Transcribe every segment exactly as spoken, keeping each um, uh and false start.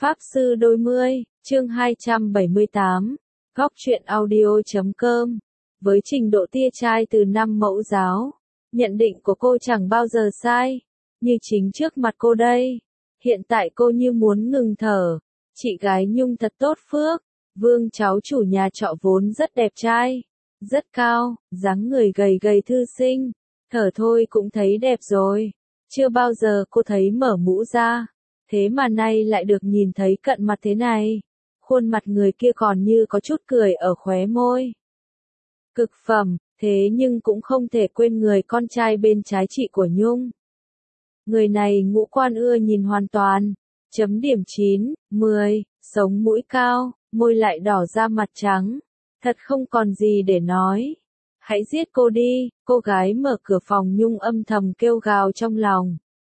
Pháp Sư Đôi Mươi, chương hai trăm bảy mươi tám, góc truyện audio chấm com. Với trình độ tia trai từ năm mẫu giáo, nhận định của cô chẳng bao giờ sai, như chính trước mặt cô đây. Hiện tại cô như muốn ngừng thở. Chị gái Nhung thật tốt phước. Vương cháu chủ nhà trọ vốn rất đẹp trai, rất cao, dáng người gầy gầy thư sinh, thở thôi cũng thấy đẹp rồi. Chưa bao giờ cô thấy mở mũ ra, thế mà nay lại được nhìn thấy cận mặt thế này. Khuôn mặt người kia còn như có chút cười ở khóe môi. Cực phẩm, thế nhưng cũng không thể quên người con trai bên trái chị của Nhung. Người này ngũ quan ưa nhìn hoàn toàn, chấm điểm chín, mười, sống mũi cao, môi lại đỏ da mặt trắng. Thật không còn gì để nói. Hãy giết cô đi, cô gái mở cửa phòng Nhung âm thầm kêu gào trong lòng.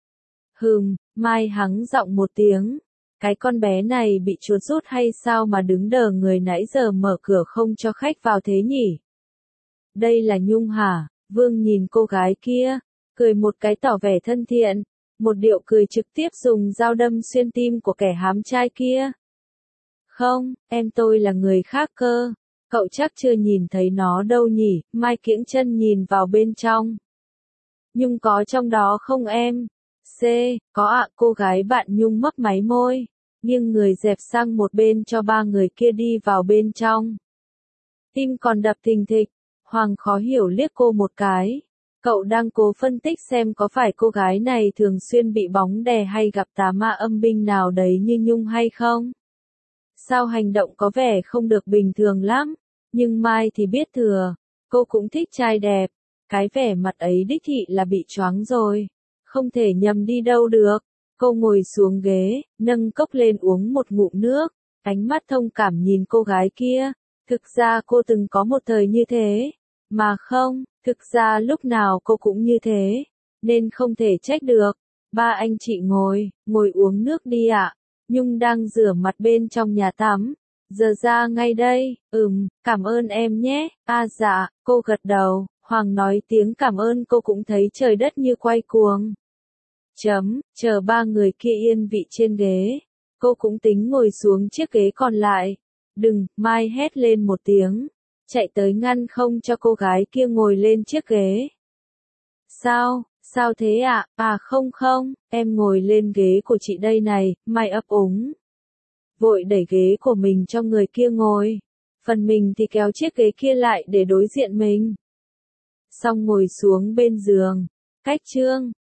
Hừm, Mai hắng giọng một tiếng. Cái con bé này bị chuột rút hay sao mà đứng đờ người nãy giờ mở cửa không cho khách vào thế nhỉ? Đây là Nhung hả? Vương nhìn cô gái kia, cười một cái tỏ vẻ thân thiện, một điệu cười trực tiếp dùng dao đâm xuyên tim của kẻ hám trai kia. Không, em tôi là người khác cơ. Cậu chắc chưa nhìn thấy nó đâu nhỉ? Mai kiễng chân nhìn vào bên trong. Nhung có trong đó không em? C, có ạ. Cô gái bạn Nhung mấp máy môi, nghiêng người dẹp sang một bên cho ba người kia đi vào bên trong. Tim còn đập thình thịch. Hoàng khó hiểu liếc cô một cái. Cậu đang cố phân tích xem có phải cô gái này thường xuyên bị bóng đè hay gặp tà ma âm binh nào đấy như Nhung hay không? Sao hành động có vẻ không được bình thường lắm, nhưng Mai thì biết thừa, cô cũng thích trai đẹp, cái vẻ mặt ấy đích thị là bị choáng rồi, không thể nhầm đi đâu được. Cô ngồi xuống ghế, nâng cốc lên uống một ngụm nước, ánh mắt thông cảm nhìn cô gái kia. Thực ra cô từng có một thời như thế, mà không, thực ra lúc nào cô cũng như thế, nên không thể trách được. Ba anh chị ngồi, ngồi uống nước đi ạ. Nhung đang rửa mặt bên trong nhà tắm. Giờ ra ngay đây. Ừm, cảm ơn em nhé. À dạ, cô gật đầu. Hoàng nói tiếng cảm ơn cô cũng thấy trời đất như quay cuồng. Chấm, chờ ba người kia yên vị trên ghế. Cô cũng tính ngồi xuống chiếc ghế còn lại. Đừng, Mai hét lên một tiếng. Chạy tới ngăn không cho cô gái kia ngồi lên chiếc ghế. Sao? Sao thế ạ? À? à không không, em ngồi lên ghế của chị đây này. Mai ấp úng. Vội đẩy ghế của mình cho người kia ngồi. Phần mình thì kéo chiếc ghế kia lại để đối diện mình. Xong ngồi xuống bên giường. Cách chương,